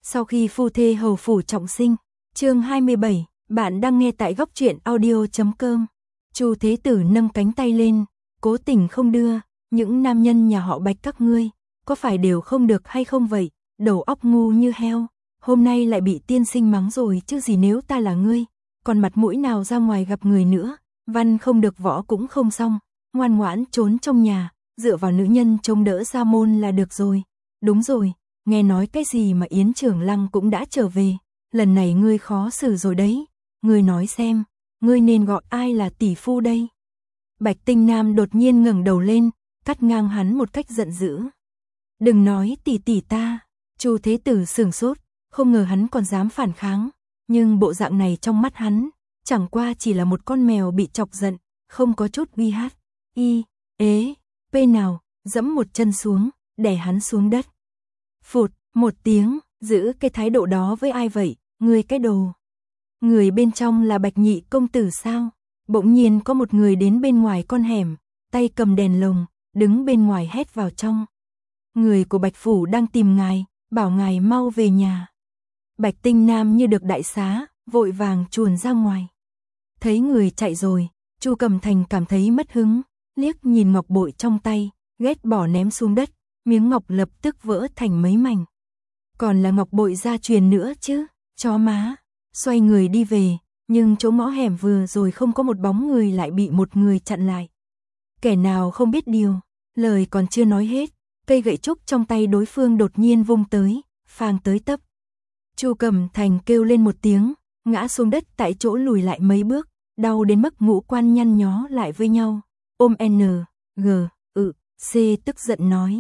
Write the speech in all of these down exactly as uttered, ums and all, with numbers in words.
Sau khi phu thê hầu phủ trọng sinh, chương hai mươi bảy, bạn đang nghe tại góc truyện audio chấm com. Chu Thế Tử nâng cánh tay lên, cố tình không đưa, những nam nhân nhà họ Bạch các ngươi, có phải đều không được hay không vậy, đầu óc ngu như heo, hôm nay lại bị tiên sinh mắng rồi chứ gì, nếu ta là ngươi, còn mặt mũi nào ra ngoài gặp người nữa, văn không được võ cũng không xong, ngoan ngoãn trốn trong nhà, dựa vào nữ nhân trông đỡ ra môn là được rồi. Đúng rồi, nghe nói cái gì mà Yến Trưởng Lăng cũng đã trở về, lần này ngươi khó xử rồi đấy, ngươi nói xem, ngươi nên gọi ai là tỷ phu đây? Bạch Tinh Nam đột nhiên ngẩng đầu lên, cắt ngang hắn một cách giận dữ. Đừng nói tỷ tỷ ta. Chu Thế Tử sửng sốt, không ngờ hắn còn dám phản kháng, nhưng bộ dạng này trong mắt hắn, chẳng qua chỉ là một con mèo bị chọc giận, không có chút uy hát. Y, ế, pê nào, dẫm một chân xuống, đè hắn xuống đất. Phụt, một tiếng, giữ cái thái độ đó với ai vậy, ngươi cái đồ. Người bên trong là Bạch Nhị công tử sao? Bỗng nhiên có một người đến bên ngoài con hẻm, tay cầm đèn lồng, đứng bên ngoài hét vào trong. Người của Bạch Phủ đang tìm ngài, bảo ngài mau về nhà. Bạch Tinh Nam như được đại xá, vội vàng chuồn ra ngoài. Thấy người chạy rồi, Chu Cẩm Thành cảm thấy mất hứng, liếc nhìn ngọc bội trong tay, ghét bỏ ném xuống đất, miếng ngọc lập tức vỡ thành mấy mảnh. Còn là ngọc bội gia truyền nữa chứ, chó má. Xoay người đi về, nhưng chỗ ngõ hẻm vừa rồi không có một bóng người lại bị một người chặn lại. Kẻ nào không biết điều, lời còn chưa nói hết, cây gậy trúc trong tay đối phương đột nhiên vung tới, phang tới tấp. Chu Cẩm Thành kêu lên một tiếng, ngã xuống đất tại chỗ, lùi lại mấy bước, đau đến mức ngũ quan nhăn nhó lại với nhau. Ôm N, G, ự, C tức giận nói.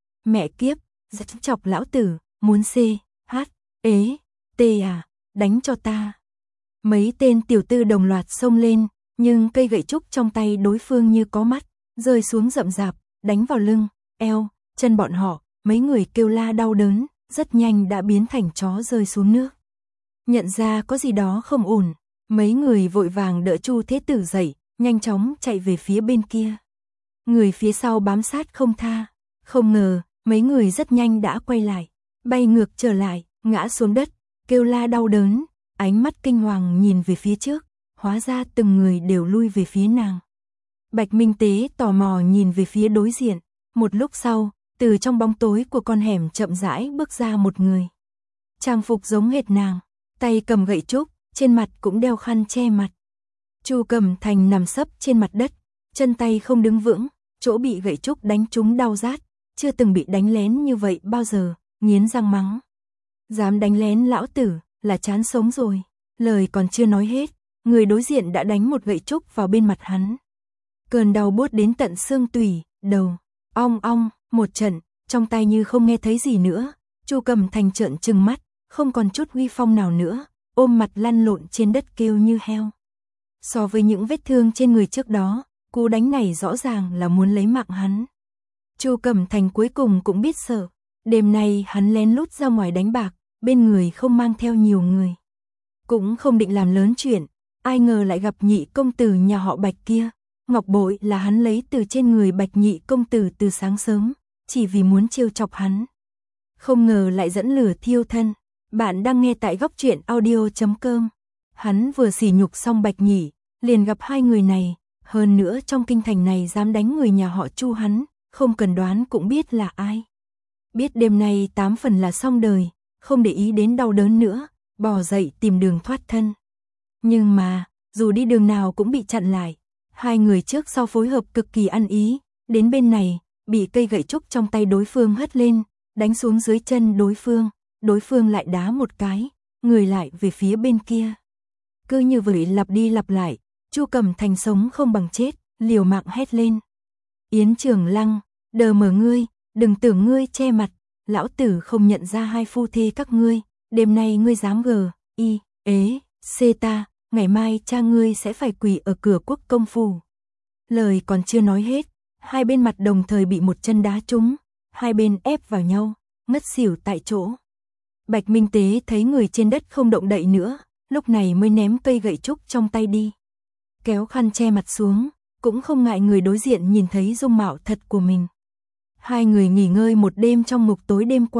Mẹ kiếp, rất chọc lão tử, muốn C, H, ế, T à, đánh cho ta. Mấy tên tiểu tư đồng loạt xông lên, nhưng cây gậy trúc trong tay đối phương như có mắt, rơi xuống rậm rạp, đánh vào lưng, eo, chân bọn họ, mấy người kêu la đau đớn, rất nhanh đã biến thành chó rơi xuống nước. Nhận ra có gì đó không ổn, mấy người vội vàng đỡ Chu Thế Tử dậy, nhanh chóng chạy về phía bên kia. Người phía sau bám sát không tha, không ngờ, mấy người rất nhanh đã quay lại, bay ngược trở lại, ngã xuống đất, kêu la đau đớn, ánh mắt kinh hoàng nhìn về phía trước, hóa ra từng người đều lui về phía nàng. Bạch Minh Tế tò mò nhìn về phía đối diện, một lúc sau, từ trong bóng tối của con hẻm chậm rãi bước ra một người. Trang phục giống hệt nàng, tay cầm gậy trúc, trên mặt cũng đeo khăn che mặt. Chu Cẩm Thành nằm sấp trên mặt đất, chân tay không đứng vững, chỗ bị gậy trúc đánh trúng đau rát, chưa từng bị đánh lén như vậy bao giờ, nghiến răng mắng. Dám đánh lén lão tử, là chán sống rồi. Lời còn chưa nói hết, người đối diện đã đánh một gậy trúc vào bên mặt hắn. Cơn đau buốt đến tận xương tủy, đầu, ong ong, một trận, trong tay như không nghe thấy gì nữa. Chu Cẩm Thành trợn trừng mắt, không còn chút uy phong nào nữa, ôm mặt lăn lộn trên đất kêu như heo. So với những vết thương trên người trước đó, cú đánh này rõ ràng là muốn lấy mạng hắn. Chu Cẩm Thành cuối cùng cũng biết sợ, đêm nay hắn lén lút ra ngoài đánh bạc, bên người không mang theo nhiều người. Cũng không định làm lớn chuyện, ai ngờ lại gặp Nhị công tử nhà họ Bạch kia. Ngọc bội là hắn lấy từ trên người Bạch Nhị công tử từ sáng sớm, chỉ vì muốn trêu chọc hắn. Không ngờ lại dẫn lửa thiêu thân. Bạn đang nghe tại góc truyện audio chấm com. Hắn vừa sỉ nhục xong Bạch Nhị, liền gặp hai người này, hơn nữa trong kinh thành này dám đánh người nhà họ Chu hắn, không cần đoán cũng biết là ai. Biết đêm nay tám phần là xong đời, không để ý đến đau đớn nữa, bò dậy tìm đường thoát thân. Nhưng mà, dù đi đường nào cũng bị chặn lại, hai người trước sau phối hợp cực kỳ ăn ý, đến bên này, bị cây gậy trúc trong tay đối phương hất lên, đánh xuống dưới chân đối phương, đối phương lại đá một cái, người lại về phía bên kia. Cứ như vậy lặp đi lặp lại, Chu Cẩm Thành sống không bằng chết, liều mạng hét lên. Yến Trưởng Lăng, đờ mờ ngươi, đừng tưởng ngươi che mặt, lão tử không nhận ra hai phu thê các ngươi, đêm nay ngươi dám gờ, y, ế, c ta, ngày mai cha ngươi sẽ phải quỳ ở cửa quốc công phủ. Lời còn chưa nói hết, hai bên mặt đồng thời bị một chân đá trúng, hai bên ép vào nhau, ngất xỉu tại chỗ. Bạch Minh Tế thấy người trên đất không động đậy nữa, lúc này mới ném cây gậy trúc trong tay đi. Kéo khăn che mặt xuống, cũng không ngại người đối diện nhìn thấy dung mạo thật của mình. Hai người nghỉ ngơi một đêm trong ngục tối đêm qua,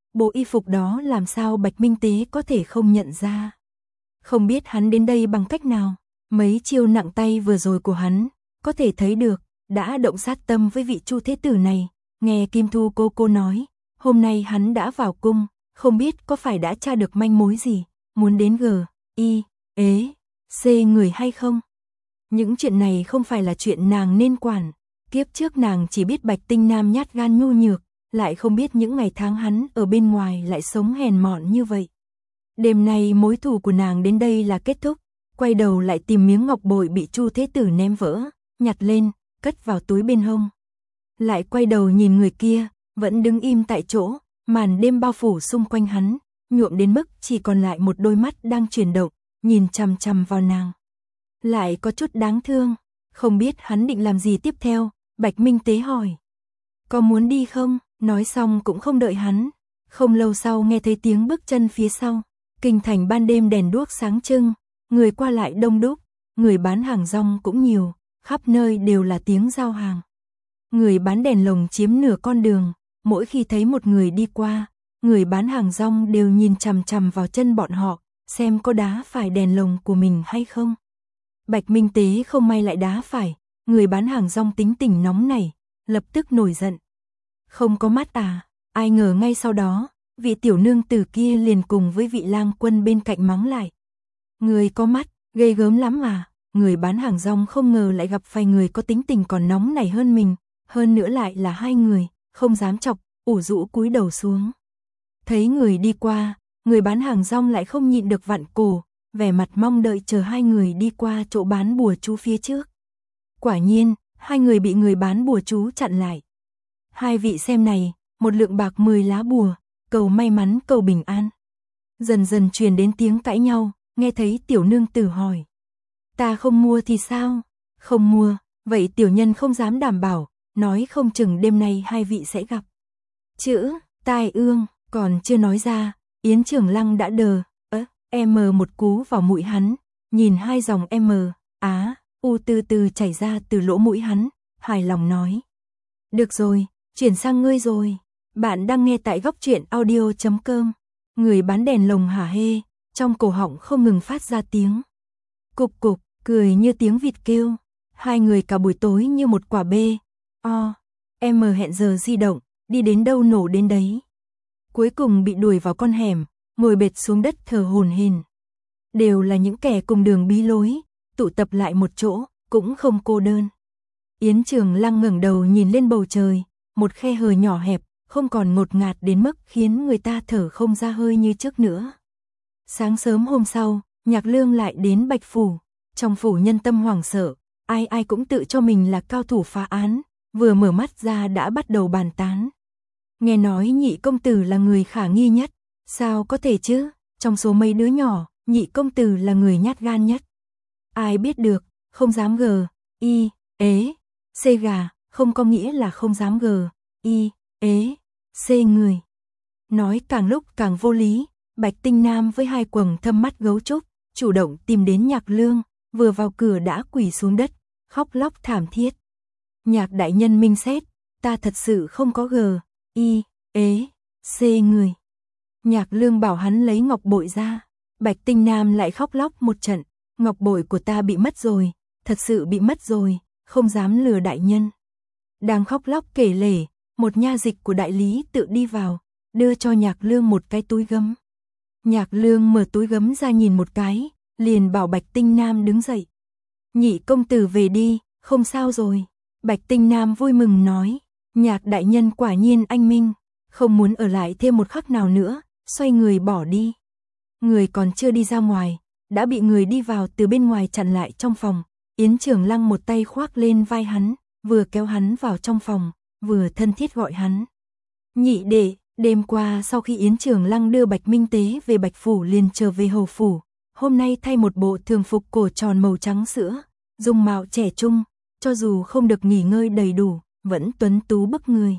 bộ y phục đó làm sao Bạch Minh Tế có thể không nhận ra. Không biết hắn đến đây bằng cách nào, mấy chiêu nặng tay vừa rồi của hắn, có thể thấy được, đã động sát tâm với vị Chu Thế Tử này. Nghe Kim Thu cô cô nói, hôm nay hắn đã vào cung, không biết có phải đã tra được manh mối gì, muốn đến G, I, ế, C người hay không. Những chuyện này không phải là chuyện nàng nên quản, kiếp trước nàng chỉ biết Bạch Tinh Nam nhát gan nhu nhược, lại không biết những ngày tháng hắn ở bên ngoài lại sống hèn mọn như vậy. Đêm nay mối thù của nàng đến đây là kết thúc, quay đầu lại tìm miếng ngọc bội bị Chu Thế Tử ném vỡ, nhặt lên, cất vào túi bên hông. Lại quay đầu nhìn người kia, vẫn đứng im tại chỗ, màn đêm bao phủ xung quanh hắn, nhuộm đến mức chỉ còn lại một đôi mắt đang chuyển động, nhìn chằm chằm vào nàng. Lại có chút đáng thương, không biết hắn định làm gì tiếp theo, Bạch Minh Tế hỏi. Có muốn đi không? Nói xong cũng không đợi hắn. Không lâu sau nghe thấy tiếng bước chân phía sau. Kinh thành ban đêm đèn đuốc sáng trưng, người qua lại đông đúc, người bán hàng rong cũng nhiều, khắp nơi đều là tiếng giao hàng. Người bán đèn lồng chiếm nửa con đường, mỗi khi thấy một người đi qua, người bán hàng rong đều nhìn chằm chằm vào chân bọn họ, xem có đá phải đèn lồng của mình hay không. Bạch Minh Tế không may lại đá phải, người bán hàng rong tính tình nóng này, lập tức nổi giận. Không có mắt à? Ai ngờ ngay sau đó, vị tiểu nương tử kia liền cùng với vị lang quân bên cạnh mắng lại. Người có mắt, ghê gớm lắm à? Người bán hàng rong không ngờ lại gặp phải người có tính tình còn nóng này hơn mình, hơn nữa lại là hai người, không dám chọc, ủ rũ cúi đầu xuống. Thấy người đi qua, người bán hàng rong lại không nhịn được vặn cổ, vẻ mặt mong đợi chờ hai người đi qua chỗ bán bùa chú phía trước. Quả nhiên, hai người bị người bán bùa chú chặn lại. Hai vị xem này, một lượng bạc mười lá bùa, cầu may mắn cầu bình an. Dần dần truyền đến tiếng cãi nhau, nghe thấy tiểu nương tử hỏi. Ta không mua thì sao? Không mua, vậy tiểu nhân không dám đảm bảo, nói không chừng đêm nay hai vị sẽ gặp. Chữ, tai ương, còn chưa nói ra, Yến Trường Lăng đã đờ, ớ, em một cú vào mũi hắn, nhìn hai dòng M, á, u từ từ chảy ra từ lỗ mũi hắn, hài lòng nói. Được rồi, chuyển sang ngươi rồi. Bạn đang nghe tại góc truyện audio chấm com. Người bán đèn lồng hả hê, trong cổ họng không ngừng phát ra tiếng. Cục cục, cười như tiếng vịt kêu. Hai người cả buổi tối như một quả bê. O, em hẹn giờ di động, đi đến đâu nổ đến đấy. Cuối cùng bị đuổi vào con hẻm, ngồi bệt xuống đất thở hổn hển. Đều là những kẻ cùng đường bí lối, tụ tập lại một chỗ, cũng không cô đơn. Yến Trường Lăng ngẩng đầu nhìn lên bầu trời, một khe hở nhỏ hẹp, không còn ngột ngạt đến mức khiến người ta thở không ra hơi như trước nữa. Sáng sớm hôm sau, Nhạc Lương lại đến Bạch Phủ, trong phủ nhân tâm hoảng sợ, ai ai cũng tự cho mình là cao thủ phá án, vừa mở mắt ra đã bắt đầu bàn tán. Nghe nói nhị công tử là người khả nghi nhất, sao có thể chứ, trong số mấy đứa nhỏ, nhị công tử là người nhát gan nhất. Ai biết được, không dám gờ, y, ế, c gà, không có nghĩa là không dám gờ, y, ế, c người. Nói càng lúc càng vô lý, Bạch Tinh Nam với hai quầng thâm mắt gấu trúc, chủ động tìm đến Nhạc Lương, vừa vào cửa đã quỳ xuống đất, khóc lóc thảm thiết. Nhạc đại nhân minh xét, ta thật sự không có gờ, y, ế, c người. Nhạc Lương bảo hắn lấy ngọc bội ra, Bạch Tinh Nam lại khóc lóc một trận, ngọc bội của ta bị mất rồi, thật sự bị mất rồi, không dám lừa đại nhân. Đang khóc lóc kể lể, một nha dịch của đại lý tự đi vào, đưa cho Nhạc Lương một cái túi gấm. Nhạc Lương mở túi gấm ra nhìn một cái, liền bảo Bạch Tinh Nam đứng dậy. Nhị công tử về đi, không sao rồi. Bạch Tinh Nam vui mừng nói, Nhạc đại nhân quả nhiên anh minh, không muốn ở lại thêm một khắc nào nữa, xoay người bỏ đi. Người còn chưa đi ra ngoài, đã bị người đi vào từ bên ngoài chặn lại trong phòng. Yến Trường Lăng một tay khoác lên vai hắn, vừa kéo hắn vào trong phòng, vừa thân thiết gọi hắn. Nhị đệ, đêm qua sau khi Yến Trường Lăng đưa Bạch Minh Tế về Bạch Phủ liền trở về hầu phủ, hôm nay thay một bộ thường phục cổ tròn màu trắng sữa, dung mạo trẻ trung, cho dù không được nghỉ ngơi đầy đủ, vẫn tuấn tú bức người.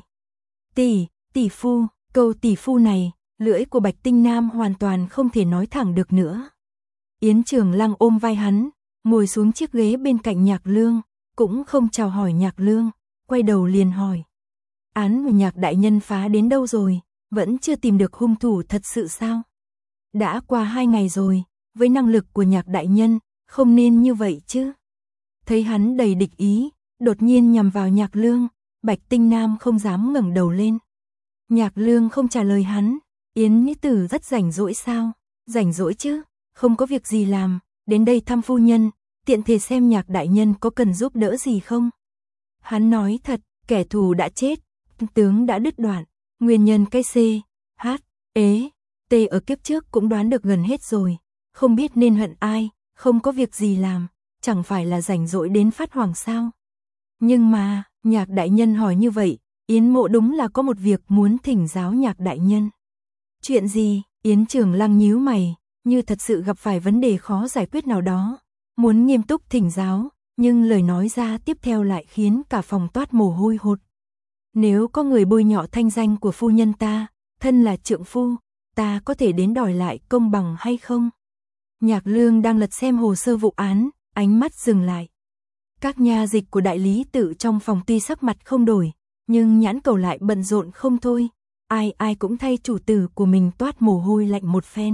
Tỷ, tỷ phu, câu tỷ phu này, lưỡi của Bạch Tinh Nam hoàn toàn không thể nói thẳng được nữa. Yến Trường Lăng ôm vai hắn, ngồi xuống chiếc ghế bên cạnh Nhạc Lương, cũng không chào hỏi Nhạc Lương, quay đầu liền hỏi. Án của Nhạc đại nhân phá đến đâu rồi, vẫn chưa tìm được hung thủ thật sự sao? Đã qua hai ngày rồi, với năng lực của Nhạc đại nhân, không nên như vậy chứ. Thấy hắn đầy địch ý, đột nhiên nhằm vào Nhạc Lương, Bạch Tinh Nam không dám ngẩng đầu lên. Nhạc Lương không trả lời hắn, Yến Nhĩ Tử rất rảnh rỗi sao? Rảnh rỗi chứ, không có việc gì làm, đến đây thăm phu nhân, tiện thể xem Nhạc đại nhân có cần giúp đỡ gì không. Hắn nói thật, kẻ thù đã chết, tướng đã đứt đoạn, nguyên nhân cái C, H, ế, T ở kiếp trước cũng đoán được gần hết rồi, không biết nên hận ai, không có việc gì làm, chẳng phải là rảnh rỗi đến phát hoảng sao. Nhưng mà, Nhạc đại nhân hỏi như vậy, Yến Mộ đúng là có một việc muốn thỉnh giáo Nhạc đại nhân. Chuyện gì? Yến Trường Lăng nhíu mày, như thật sự gặp phải vấn đề khó giải quyết nào đó, muốn nghiêm túc thỉnh giáo, nhưng lời nói ra tiếp theo lại khiến cả phòng toát mồ hôi hột. Nếu có người bôi nhọ thanh danh của phu nhân ta, thân là trượng phu, ta có thể đến đòi lại công bằng hay không? Nhạc Lương đang lật xem hồ sơ vụ án, ánh mắt dừng lại. Các nha dịch của đại lý tự trong phòng tuy sắc mặt không đổi, nhưng nhãn cầu lại bận rộn không thôi. Ai ai cũng thay chủ tử của mình toát mồ hôi lạnh một phen.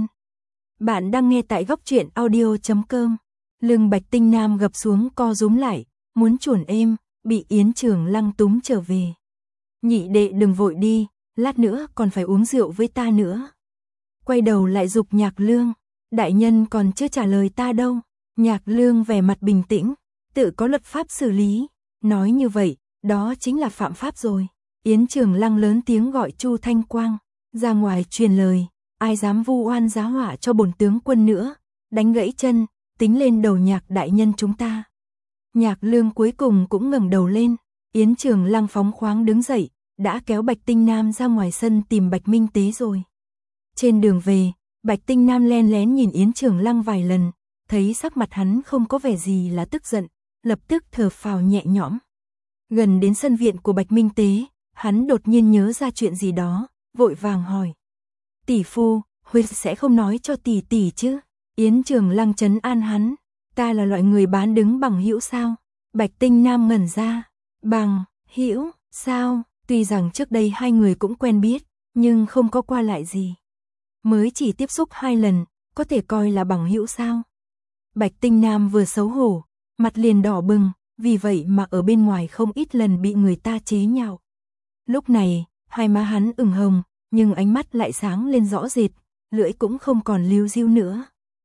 Bạn đang nghe tại góc truyện audio chấm com. Lưng Bạch Tinh Nam gập xuống co rúm lại, muốn chuồn êm, bị Yến Trường Lăng túm trở về. Nhị đệ đừng vội đi, lát nữa còn phải uống rượu với ta nữa. Quay đầu lại giục Nhạc Lương, đại nhân còn chưa trả lời ta đâu. Nhạc Lương vẻ mặt bình tĩnh, tự có luật pháp xử lý, nói như vậy, đó chính là phạm pháp rồi. Yến Trường Lăng lớn tiếng gọi Chu Thanh Quang, ra ngoài truyền lời, ai dám vu oan giá họa cho bổn tướng quân nữa, đánh gãy chân, tính lên đầu Nhạc đại nhân chúng ta. Nhạc Lương cuối cùng cũng ngẩng đầu lên, Yến Trường Lăng phóng khoáng đứng dậy, đã kéo Bạch Tinh Nam ra ngoài sân tìm Bạch Minh Tế rồi. Trên đường về, Bạch Tinh Nam len lén nhìn Yến Trường Lăng vài lần, thấy sắc mặt hắn không có vẻ gì là tức giận, lập tức thở phào nhẹ nhõm. Gần đến sân viện của Bạch Minh Tế, hắn đột nhiên nhớ ra chuyện gì đó, vội vàng hỏi. Tỷ phu, huynh sẽ không nói cho tỷ tỷ chứ? Yến Trường Lăng trấn an hắn, ta là loại người bán đứng bằng hữu sao? Bạch Tinh Nam ngẩn ra, bằng hữu sao? Tuy rằng trước đây hai người cũng quen biết, nhưng không có qua lại gì. Mới chỉ tiếp xúc hai lần, có thể coi là bằng hữu sao? Bạch Tinh Nam vừa xấu hổ, mặt liền đỏ bừng, vì vậy mà ở bên ngoài không ít lần bị người ta chế nhạo. Lúc này, hai má hắn ửng hồng, nhưng ánh mắt lại sáng lên rõ rệt, lưỡi cũng không còn líu ríu nữa.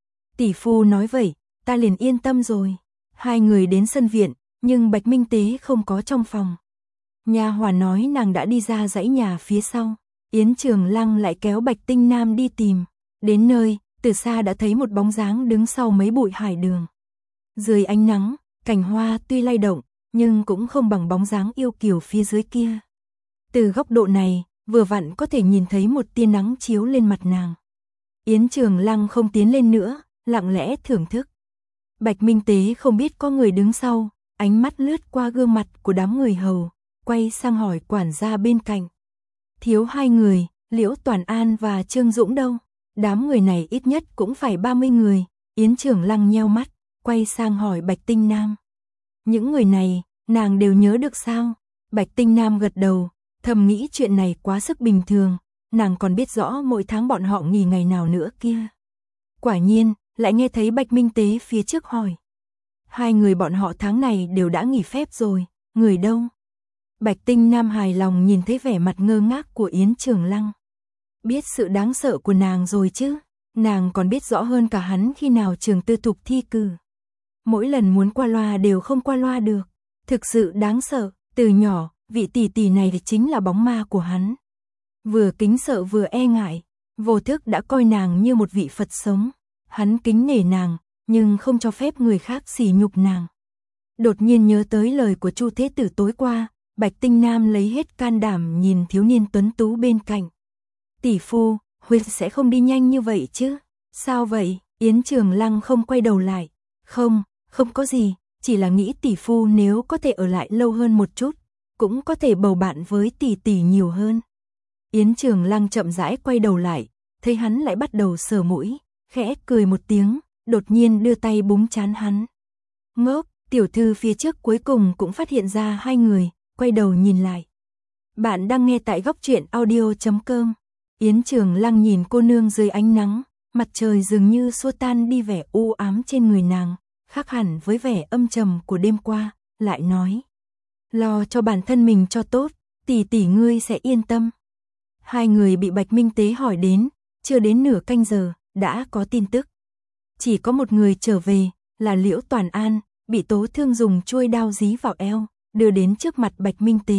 Tỷ phu nói vậy, ta liền yên tâm rồi. Hai người đến sân viện, nhưng Bạch Minh Tế không có trong phòng. Nha hoàn nói nàng đã đi ra dãy nhà phía sau. Yến Trường Lăng lại kéo Bạch Tinh Nam đi tìm. Đến nơi, từ xa đã thấy một bóng dáng đứng sau mấy bụi hải đường. Dưới ánh nắng, cành hoa tuy lay động, nhưng cũng không bằng bóng dáng yêu kiều phía dưới kia. Từ góc độ này, vừa vặn có thể nhìn thấy một tia nắng chiếu lên mặt nàng. Yến Trường Lăng không tiến lên nữa, lặng lẽ thưởng thức. Bạch Minh Tế không biết có người đứng sau, ánh mắt lướt qua gương mặt của đám người hầu, quay sang hỏi quản gia bên cạnh. Thiếu hai người, Liễu Toàn An và Trương Dũng đâu? Đám người này ít nhất cũng phải ba mươi người. Yến Trường Lăng nheo mắt, quay sang hỏi Bạch Tinh Nam. Những người này, nàng đều nhớ được sao? Bạch Tinh Nam gật đầu, thầm nghĩ chuyện này quá sức bình thường, nàng còn biết rõ mỗi tháng bọn họ nghỉ ngày nào nữa kia. Quả nhiên, lại nghe thấy Bạch Minh Tế phía trước hỏi. Hai người bọn họ tháng này đều đã nghỉ phép rồi, người đâu? Bạch Tinh Nam hài lòng nhìn thấy vẻ mặt ngơ ngác của Yến Trường Lăng. Biết sự đáng sợ của nàng rồi chứ, nàng còn biết rõ hơn cả hắn khi nào trường tư thục thi cử. Mỗi lần muốn qua loa đều không qua loa được, thực sự đáng sợ, từ nhỏ, vị tỷ tỷ này chính là bóng ma của hắn. Vừa kính sợ vừa e ngại, vô thức đã coi nàng như một vị Phật sống. Hắn kính nể nàng, nhưng không cho phép người khác sỉ nhục nàng. Đột nhiên nhớ tới lời của Chu Thế Tử tối qua, Bạch Tinh Nam lấy hết can đảm nhìn thiếu niên tuấn tú bên cạnh. Tỷ phu, huynh sẽ không đi nhanh như vậy chứ? Sao vậy? Yến Trường Lăng không quay đầu lại. Không, không có gì, chỉ là nghĩ tỷ phu nếu có thể ở lại lâu hơn một chút, cũng có thể bầu bạn với tỷ tỷ nhiều hơn. Yến Trường Lăng chậm rãi quay đầu lại, thấy hắn lại bắt đầu sờ mũi, khẽ cười một tiếng, đột nhiên đưa tay búng trán hắn. Ngốc, tiểu thư phía trước cuối cùng cũng phát hiện ra hai người, quay đầu nhìn lại. Bạn đang nghe tại góc truyện audio chấm com. Yến Trường Lăng nhìn cô nương dưới ánh nắng, mặt trời dường như xua tan đi vẻ u ám trên người nàng, khác hẳn với vẻ âm trầm của đêm qua, lại nói. Lo cho bản thân mình cho tốt, tỷ tỷ ngươi sẽ yên tâm. Hai người bị Bạch Minh Tế hỏi đến, chưa đến nửa canh giờ, đã có tin tức. Chỉ có một người trở về, là Liễu Toàn An, bị tố thương dùng chuôi đao dí vào eo, đưa đến trước mặt Bạch Minh Tế.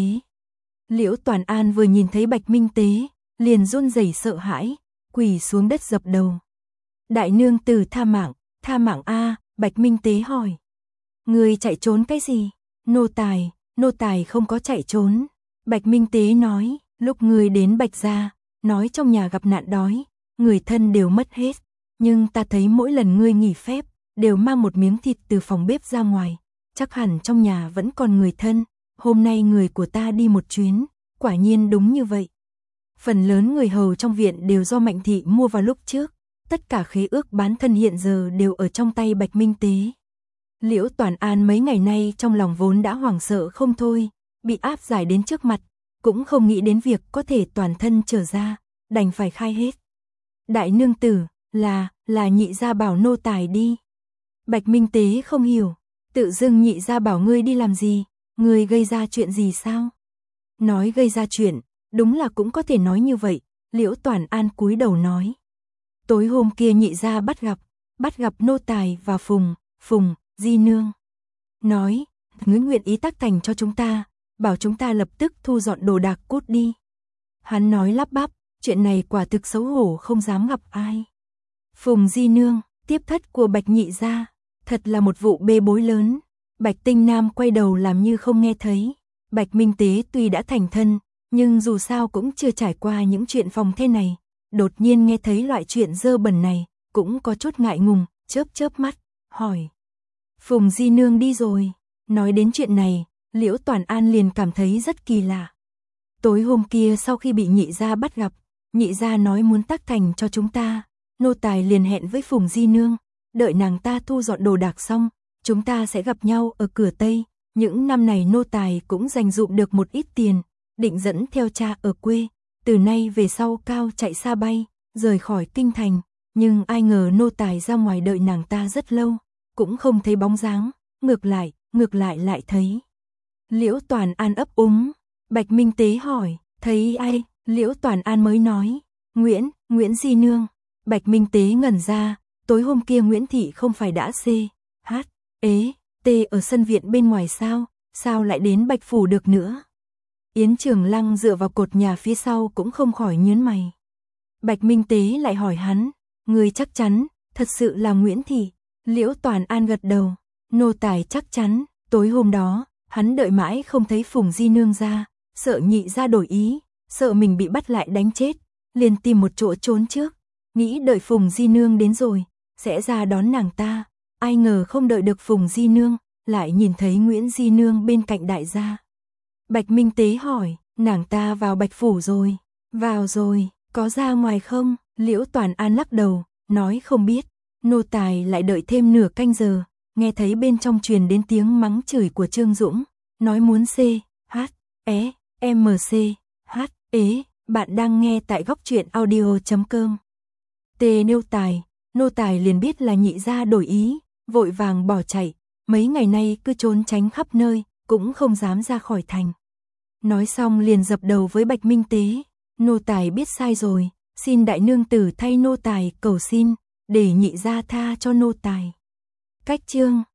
Liễu Toàn An vừa nhìn thấy Bạch Minh Tế, liền run rẩy sợ hãi, quỳ xuống đất dập đầu. Đại nương tử tha mạng, tha mạng a, Bạch Minh Tế hỏi. Người chạy trốn cái gì? Nô tài, nô tài không có chạy trốn. Bạch Minh Tế nói, lúc người đến Bạch gia, nói trong nhà gặp nạn đói, người thân đều mất hết, nhưng ta thấy mỗi lần ngươi nghỉ phép, đều mang một miếng thịt từ phòng bếp ra ngoài, chắc hẳn trong nhà vẫn còn người thân, hôm nay người của ta đi một chuyến, quả nhiên đúng như vậy. Phần lớn người hầu trong viện đều do Mạnh thị mua vào lúc trước, tất cả khế ước bán thân hiện giờ đều ở trong tay Bạch Minh Tế. Liễu Toàn An mấy ngày nay trong lòng vốn đã hoảng sợ không thôi, bị áp giải đến trước mặt, cũng không nghĩ đến việc có thể toàn thân trở ra, đành phải khai hết. Đại nương tử, là, là nhị gia bảo nô tài đi. Bạch Minh Tế không hiểu, tự dưng nhị gia bảo ngươi đi làm gì, ngươi gây ra chuyện gì sao? Nói gây ra chuyện, đúng là cũng có thể nói như vậy, Liễu Toàn An cúi đầu nói. Tối hôm kia nhị gia bắt gặp, bắt gặp nô tài và Phùng, Phùng, Di Nương. Nói, ngươi nguyện ý tác thành cho chúng ta, bảo chúng ta lập tức thu dọn đồ đạc cút đi. Hắn nói lắp bắp, chuyện này quả thực xấu hổ không dám gặp ai. Phùng Di Nương, tiếp thất của Bạch nhị gia, thật là một vụ bê bối lớn. Bạch Tinh Nam quay đầu làm như không nghe thấy. Bạch Minh Tế tuy đã thành thân, nhưng dù sao cũng chưa trải qua những chuyện phòng thế này, đột nhiên nghe thấy loại chuyện dơ bẩn này, cũng có chút ngại ngùng, chớp chớp mắt, hỏi. Phùng Di Nương đi rồi. Nói đến chuyện này, Liễu Toàn An liền cảm thấy rất kỳ lạ. Tối hôm kia sau khi bị nhị gia bắt gặp, nhị gia nói muốn tác thành cho chúng ta, nô tài liền hẹn với Phùng Di Nương, đợi nàng ta thu dọn đồ đạc xong, chúng ta sẽ gặp nhau ở cửa Tây. Những năm này nô tài cũng dành dụm được một ít tiền, định dẫn theo cha ở quê, từ nay về sau cao chạy xa bay, rời khỏi kinh thành, nhưng ai ngờ nô tài ra ngoài đợi nàng ta rất lâu, cũng không thấy bóng dáng, ngược lại, ngược lại lại thấy. Liễu Toàn An ấp úng, Bạch Minh Tế hỏi, thấy ai? Liễu Toàn An mới nói, Nguyễn, Nguyễn Di Nương. Bạch Minh Tế ngẩn ra, tối hôm kia Nguyễn Thị không phải đã xê, hát, ế, tê ở sân viện bên ngoài sao, sao lại đến Bạch Phủ được nữa? Yến Trường Lăng dựa vào cột nhà phía sau cũng không khỏi nhướng mày. Bạch Minh Tế lại hỏi hắn, người chắc chắn, thật sự là Nguyễn Thị. Liễu Toàn An gật đầu, nô tài chắc chắn, tối hôm đó, hắn đợi mãi không thấy Phùng Di Nương ra, sợ nhị gia đổi ý, sợ mình bị bắt lại đánh chết, liền tìm một chỗ trốn trước, nghĩ đợi Phùng Di Nương đến rồi, sẽ ra đón nàng ta, ai ngờ không đợi được Phùng Di Nương, lại nhìn thấy Nguyễn Di Nương bên cạnh đại gia. Bạch Minh Tế hỏi, nàng ta vào Bạch Phủ rồi, vào rồi, có ra ngoài không? Liễu Toàn An lắc đầu, nói không biết, nô tài lại đợi thêm nửa canh giờ, nghe thấy bên trong truyền đến tiếng mắng chửi của Trương Dũng, nói muốn C, H, E, M C, H, ế, bạn đang nghe tại góc truyện audio chấm com. Tề nêu tài, nô tài liền biết là nhị gia đổi ý, vội vàng bỏ chạy, mấy ngày nay cứ trốn tránh khắp nơi, cũng không dám ra khỏi thành. Nói xong liền dập đầu với Bạch Minh Tế, nô tài biết sai rồi, xin đại nương tử thay nô tài cầu xin, để nhị gia tha cho nô tài. Cách chương